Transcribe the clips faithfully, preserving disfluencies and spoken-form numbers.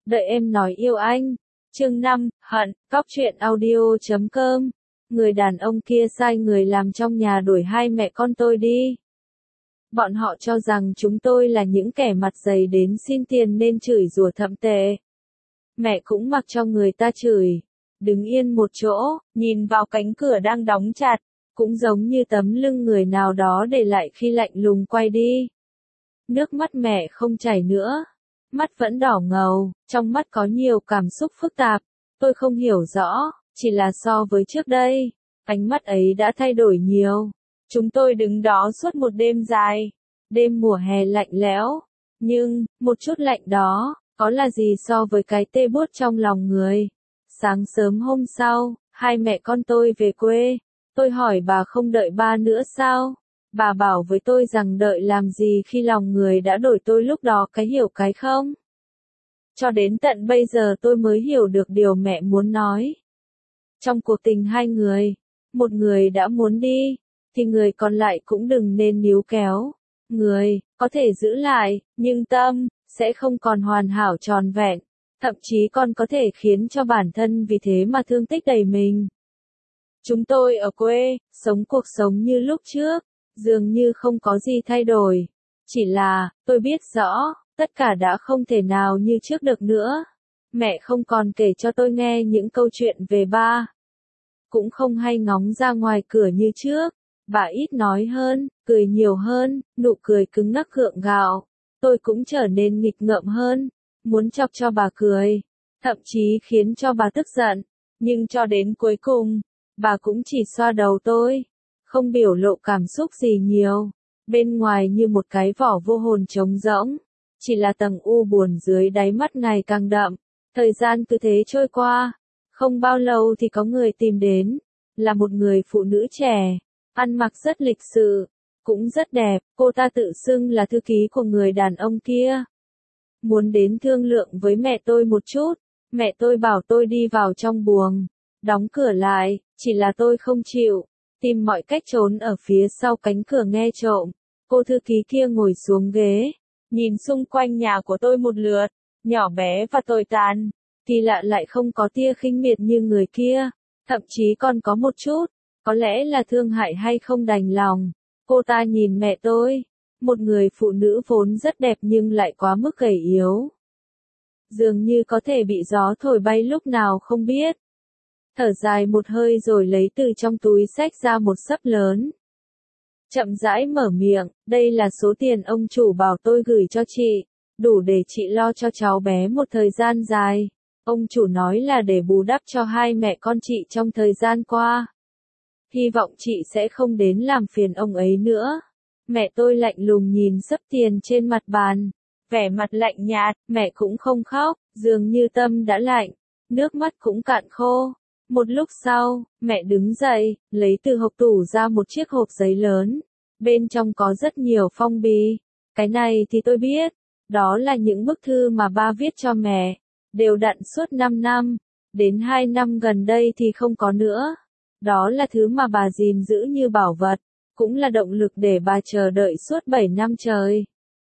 Đợi em nói yêu anh. Chương năm, hận, cóc truyện audio chấm com. Người đàn ông kia sai người làm trong nhà đuổi hai mẹ con tôi đi. Bọn họ cho rằng chúng tôi là những kẻ mặt dày đến xin tiền nên chửi rủa thậm tệ. Mẹ cũng mặc cho người ta chửi. Đứng yên một chỗ, nhìn vào cánh cửa đang đóng chặt, cũng giống như tấm lưng người nào đó để lại khi lạnh lùng quay đi. Nước mắt mẹ không chảy nữa. Mắt vẫn đỏ ngầu, trong mắt có nhiều cảm xúc phức tạp. Tôi không hiểu rõ, chỉ là so với trước đây, ánh mắt ấy đã thay đổi nhiều. Chúng tôi đứng đó suốt một đêm dài, đêm mùa hè lạnh lẽo. Nhưng, một chút lạnh đó, có là gì so với cái tê buốt trong lòng người. Sáng sớm hôm sau, hai mẹ con tôi về quê. Tôi hỏi bà không đợi ba nữa sao? Bà bảo với tôi rằng đợi làm gì khi lòng người đã đổi, tôi lúc đó cái hiểu cái không. Cho đến tận bây giờ tôi mới hiểu được điều mẹ muốn nói. Trong cuộc tình hai người, một người đã muốn đi, thì người còn lại cũng đừng nên níu kéo. Người, có thể giữ lại, nhưng tâm, sẽ không còn hoàn hảo tròn vẹn. Thậm chí còn có thể khiến cho bản thân vì thế mà thương tích đầy mình. Chúng tôi ở quê, sống cuộc sống như lúc trước, dường như không có gì thay đổi. Chỉ là, tôi biết rõ, tất cả đã không thể nào như trước được nữa. Mẹ không còn kể cho tôi nghe những câu chuyện về ba. Cũng không hay ngóng ra ngoài cửa như trước. Bà ít nói hơn, cười nhiều hơn, nụ cười cứng ngắc gượng gạo. Tôi cũng trở nên nghịch ngợm hơn, muốn chọc cho bà cười, thậm chí khiến cho bà tức giận. Nhưng cho đến cuối cùng, bà cũng chỉ xoa đầu tôi, không biểu lộ cảm xúc gì nhiều. Bên ngoài như một cái vỏ vô hồn trống rỗng, chỉ là tầng u buồn dưới đáy mắt ngày càng đậm. Thời gian cứ thế trôi qua, không bao lâu thì có người tìm đến, là một người phụ nữ trẻ, ăn mặc rất lịch sự, cũng rất đẹp. Cô ta tự xưng là thư ký của người đàn ông kia. Muốn đến thương lượng với mẹ tôi một chút. Mẹ tôi bảo tôi đi vào trong buồng, đóng cửa lại, chỉ là tôi không chịu, tìm mọi cách trốn ở phía sau cánh cửa nghe trộm. Cô thư ký kia ngồi xuống ghế, nhìn xung quanh nhà của tôi một lượt, nhỏ bé và tồi tàn, kỳ lạ lại không có tia khinh miệt như người kia, thậm chí còn có một chút, có lẽ là thương hại hay không đành lòng. Cô ta nhìn mẹ tôi, một người phụ nữ vốn rất đẹp nhưng lại quá mức gầy yếu. Dường như có thể bị gió thổi bay lúc nào không biết. Thở dài một hơi rồi lấy từ trong túi xách ra một xấp lớn. Chậm rãi mở miệng, đây là số tiền ông chủ bảo tôi gửi cho chị, đủ để chị lo cho cháu bé một thời gian dài. Ông chủ nói là để bù đắp cho hai mẹ con chị trong thời gian qua. Hy vọng chị sẽ không đến làm phiền ông ấy nữa. Mẹ tôi lạnh lùng nhìn xấp tiền trên mặt bàn, vẻ mặt lạnh nhạt. Mẹ cũng không khóc, dường như tâm đã lạnh, nước mắt cũng cạn khô. Một lúc sau, mẹ đứng dậy, lấy từ hộc tủ ra một chiếc hộp giấy lớn. Bên trong có rất nhiều phong bì. Cái này thì tôi biết, đó là những bức thư mà ba viết cho mẹ, đều đặn suốt năm năm, đến hai năm gần đây thì không có nữa. Đó là thứ mà bà gìn giữ như bảo vật, cũng là động lực để bà chờ đợi suốt bảy năm trời.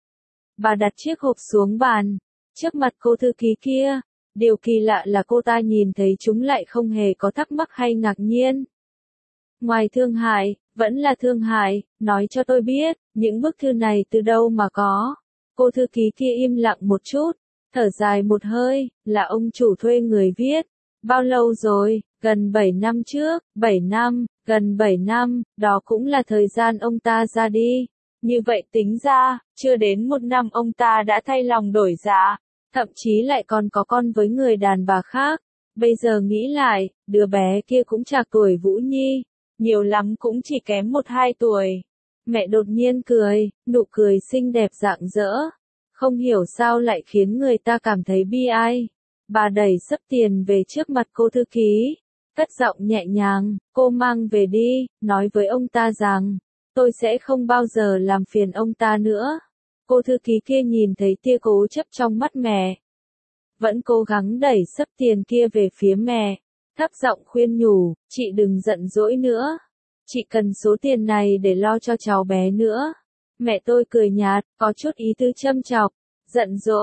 Bà đặt chiếc hộp xuống bàn, trước mặt cô thư ký kia. Điều kỳ lạ là cô ta nhìn thấy chúng lại không hề có thắc mắc hay ngạc nhiên. Ngoài thương hại, vẫn là thương hại, nói cho tôi biết, những bức thư này từ đâu mà có. Cô thư ký kia im lặng một chút, thở dài một hơi, là ông chủ thuê người viết. Bao lâu rồi? Gần bảy năm trước, bảy năm, gần bảy năm, đó cũng là thời gian ông ta ra đi. Như vậy tính ra, chưa đến một năm ông ta đã thay lòng đổi dạ. Thậm chí lại còn có con với người đàn bà khác. Bây giờ nghĩ lại, đứa bé kia cũng trạc tuổi Vũ Nhi, nhiều lắm cũng chỉ kém một hai tuổi. Mẹ đột nhiên cười, nụ cười xinh đẹp rạng rỡ, không hiểu sao lại khiến người ta cảm thấy bi ai. Bà đẩy xấp tiền về trước mặt cô thư ký, cất giọng nhẹ nhàng, cô mang về đi, nói với ông ta rằng, tôi sẽ không bao giờ làm phiền ông ta nữa. Cô thư ký kia nhìn thấy tia cố chấp trong mắt mẹ, vẫn cố gắng đẩy xấp tiền kia về phía mẹ, thấp giọng khuyên nhủ, chị đừng giận dỗi nữa, chị cần số tiền này để lo cho cháu bé nữa. Mẹ tôi cười nhạt, có chút ý tứ châm chọc, giận dỗi,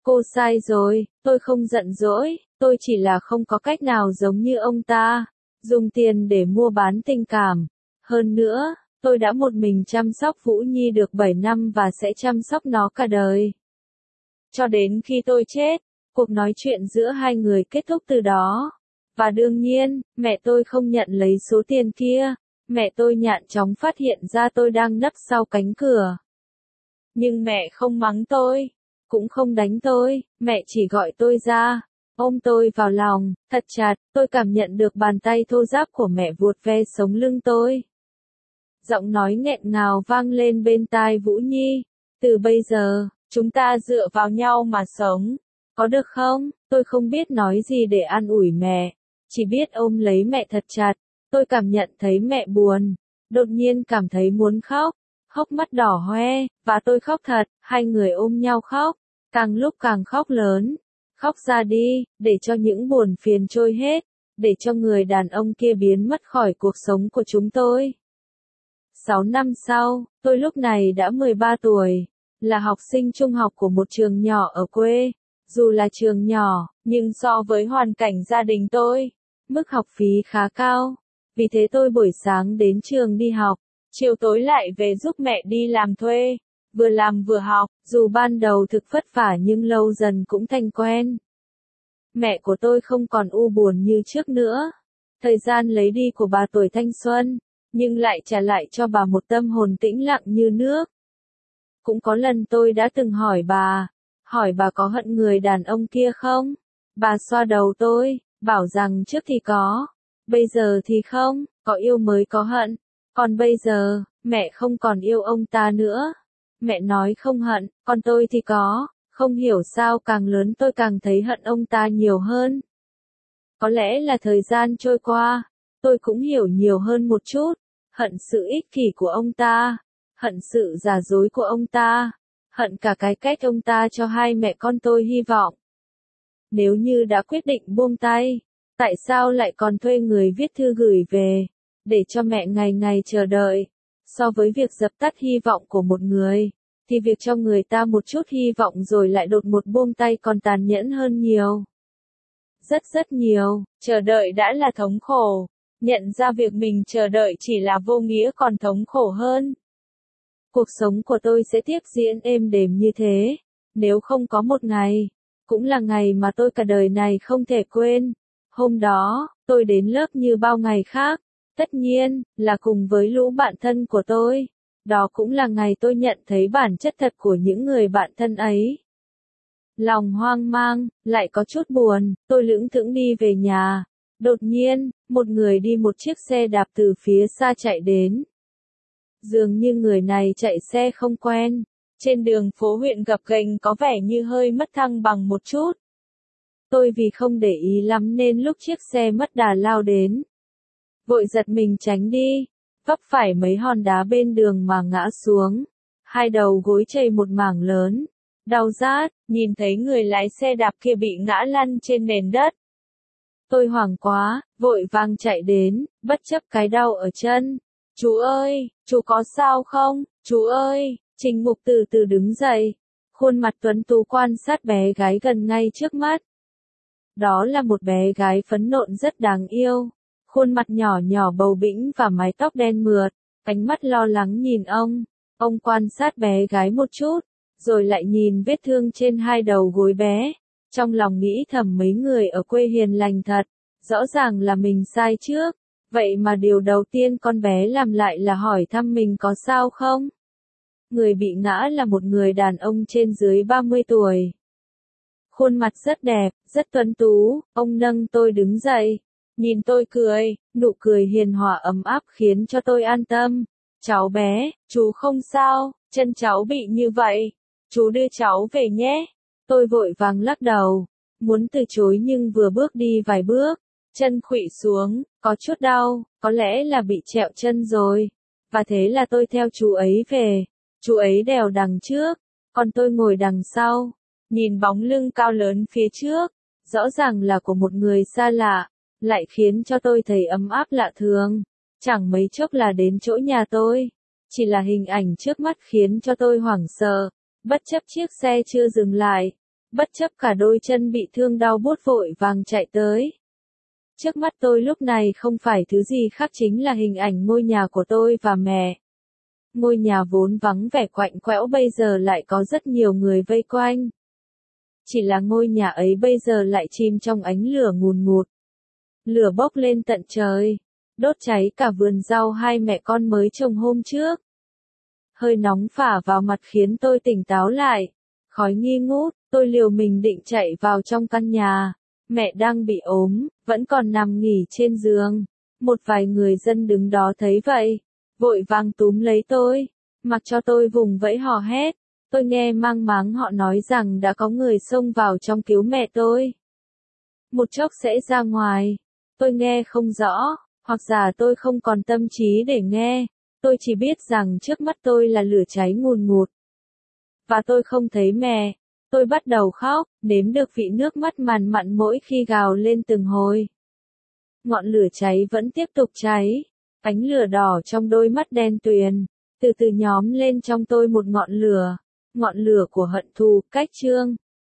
Cô sai rồi, tôi không giận dỗi, tôi chỉ là không có cách nào giống như ông ta, dùng tiền để mua bán tình cảm. Hơn nữa, tôi đã một mình chăm sóc Vũ Nhi được bảy năm và sẽ chăm sóc nó cả đời. Cho đến khi tôi chết, cuộc nói chuyện giữa hai người kết thúc từ đó. Và đương nhiên, mẹ tôi không nhận lấy số tiền kia. Mẹ tôi nhanh chóng phát hiện ra tôi đang nấp sau cánh cửa. Nhưng mẹ không mắng tôi, cũng không đánh tôi, mẹ chỉ gọi tôi ra, ôm tôi vào lòng, thật chặt, tôi cảm nhận được bàn tay thô ráp của mẹ vuốt ve sống lưng tôi. Giọng nói nghẹn ngào vang lên bên tai Vũ Nhi, từ bây giờ, chúng ta dựa vào nhau mà sống, có được không? Tôi không biết nói gì để an ủi mẹ, chỉ biết ôm lấy mẹ thật chặt. Tôi cảm nhận thấy mẹ buồn, đột nhiên cảm thấy muốn khóc, hốc mắt đỏ hoe, và tôi khóc thật, hai người ôm nhau khóc, càng lúc càng khóc lớn, khóc ra đi, để cho những buồn phiền trôi hết, để cho người đàn ông kia biến mất khỏi cuộc sống của chúng tôi. Sáu năm sau, tôi lúc này đã mười ba tuổi, là học sinh trung học của một trường nhỏ ở quê. Dù là trường nhỏ, nhưng so với hoàn cảnh gia đình tôi, mức học phí khá cao. Vì thế tôi buổi sáng đến trường đi học, chiều tối lại về giúp mẹ đi làm thuê, vừa làm vừa học, dù ban đầu thực vất vả nhưng lâu dần cũng thành quen. Mẹ của tôi không còn u buồn như trước nữa. Thời gian lấy đi của bà tuổi thanh xuân, nhưng lại trả lại cho bà một tâm hồn tĩnh lặng như nước. Cũng có lần tôi đã từng hỏi bà, hỏi bà có hận người đàn ông kia không? Bà xoa đầu tôi, bảo rằng trước thì có, bây giờ thì không, có yêu mới có hận. Còn bây giờ, mẹ không còn yêu ông ta nữa. Mẹ nói không hận, còn tôi thì có, không hiểu sao càng lớn tôi càng thấy hận ông ta nhiều hơn. Có lẽ là thời gian trôi qua, tôi cũng hiểu nhiều hơn một chút, hận sự ích kỷ của ông ta, hận sự giả dối của ông ta, hận cả cái cách ông ta cho hai mẹ con tôi hy vọng. Nếu như đã quyết định buông tay, tại sao lại còn thuê người viết thư gửi về, để cho mẹ ngày ngày chờ đợi? So với việc dập tắt hy vọng của một người, thì việc cho người ta một chút hy vọng rồi lại đột một buông tay còn tàn nhẫn hơn nhiều. Rất rất nhiều, chờ đợi đã là thống khổ, nhận ra việc mình chờ đợi chỉ là vô nghĩa còn thống khổ hơn. Cuộc sống của tôi sẽ tiếp diễn êm đềm như thế, nếu không có một ngày, cũng là ngày mà tôi cả đời này không thể quên. Hôm đó, tôi đến lớp như bao ngày khác, tất nhiên, là cùng với lũ bạn thân của tôi. Đó cũng là ngày tôi nhận thấy bản chất thật của những người bạn thân ấy. Lòng hoang mang, lại có chút buồn, tôi lững thững đi về nhà. Đột nhiên, một người đi một chiếc xe đạp từ phía xa chạy đến. Dường như người này chạy xe không quen. Trên đường phố huyện gập ghềnh có vẻ như hơi mất thăng bằng một chút. Tôi vì không để ý lắm nên lúc chiếc xe mất đà lao đến, vội giật mình tránh đi, vấp phải mấy hòn đá bên đường mà ngã xuống. Hai đầu gối chảy một mảng lớn, đau rát, nhìn thấy người lái xe đạp kia bị ngã lăn trên nền đất. Tôi hoảng quá, vội vàng chạy đến, bất chấp cái đau ở chân. Chú ơi, chú có sao không? Chú ơi! Trình Mục từ từ đứng dậy, khuôn mặt tuấn tú quan sát bé gái gần ngay trước mắt. Đó là một bé gái phấn nộn rất đáng yêu, khuôn mặt nhỏ nhỏ bầu bĩnh và mái tóc đen mượt, ánh mắt lo lắng nhìn ông. Ông quan sát bé gái một chút, rồi lại nhìn vết thương trên hai đầu gối bé, trong lòng nghĩ thầm mấy người ở quê hiền lành thật, rõ ràng là mình sai trước, vậy mà điều đầu tiên con bé làm lại là hỏi thăm mình có sao không. Người bị ngã là một người đàn ông trên dưới ba mươi tuổi. Khuôn mặt rất đẹp, rất tuấn tú, ông nâng tôi đứng dậy, nhìn tôi cười, nụ cười hiền hòa ấm áp khiến cho tôi an tâm. Cháu bé, chú không sao, chân cháu bị như vậy, chú đưa cháu về nhé. Tôi vội vàng lắc đầu, muốn từ chối nhưng vừa bước đi vài bước, chân khuỵu xuống, có chút đau, có lẽ là bị trẹo chân rồi. Và thế là tôi theo chú ấy về. Chú ấy đèo đằng trước, còn tôi ngồi đằng sau, nhìn bóng lưng cao lớn phía trước, rõ ràng là của một người xa lạ, lại khiến cho tôi thấy ấm áp lạ thường. Chẳng mấy chốc là đến chỗ nhà tôi, chỉ là hình ảnh trước mắt khiến cho tôi hoảng sợ, bất chấp chiếc xe chưa dừng lại, Bất chấp cả đôi chân bị thương đau buốt vội vàng chạy tới. Trước mắt tôi lúc này không phải thứ gì khác chính là hình ảnh ngôi nhà của tôi và mẹ. Ngôi nhà vốn vắng vẻ quạnh quẽo bây giờ lại có rất nhiều người vây quanh. Chỉ là ngôi nhà ấy bây giờ lại chìm trong ánh lửa ngùn ngụt. Lửa bốc lên tận trời, đốt cháy cả vườn rau hai mẹ con mới trồng hôm trước. Hơi nóng phả vào mặt khiến tôi tỉnh táo lại. Khói nghi ngút, tôi liều mình định chạy vào trong căn nhà. Mẹ đang bị ốm, vẫn còn nằm nghỉ trên giường. Một vài người dân đứng đó thấy vậy, vội vàng túm lấy tôi, mặc cho tôi vùng vẫy hò hét. Tôi nghe mang máng họ nói rằng đã có người xông vào trong cứu mẹ tôi. Một chốc sẽ ra ngoài. Tôi nghe không rõ, hoặc giả tôi không còn tâm trí để nghe. Tôi chỉ biết rằng trước mắt tôi là lửa cháy ngùn ngụt. Và tôi không thấy mẹ. Tôi bắt đầu khóc, nếm được vị nước mắt màn mặn mỗi khi gào lên từng hồi. Ngọn lửa cháy vẫn tiếp tục cháy. Ánh lửa đỏ trong đôi mắt đen tuyền, từ từ nhóm lên trong tôi một ngọn lửa. Ngọn lửa của hận thù, cách chương.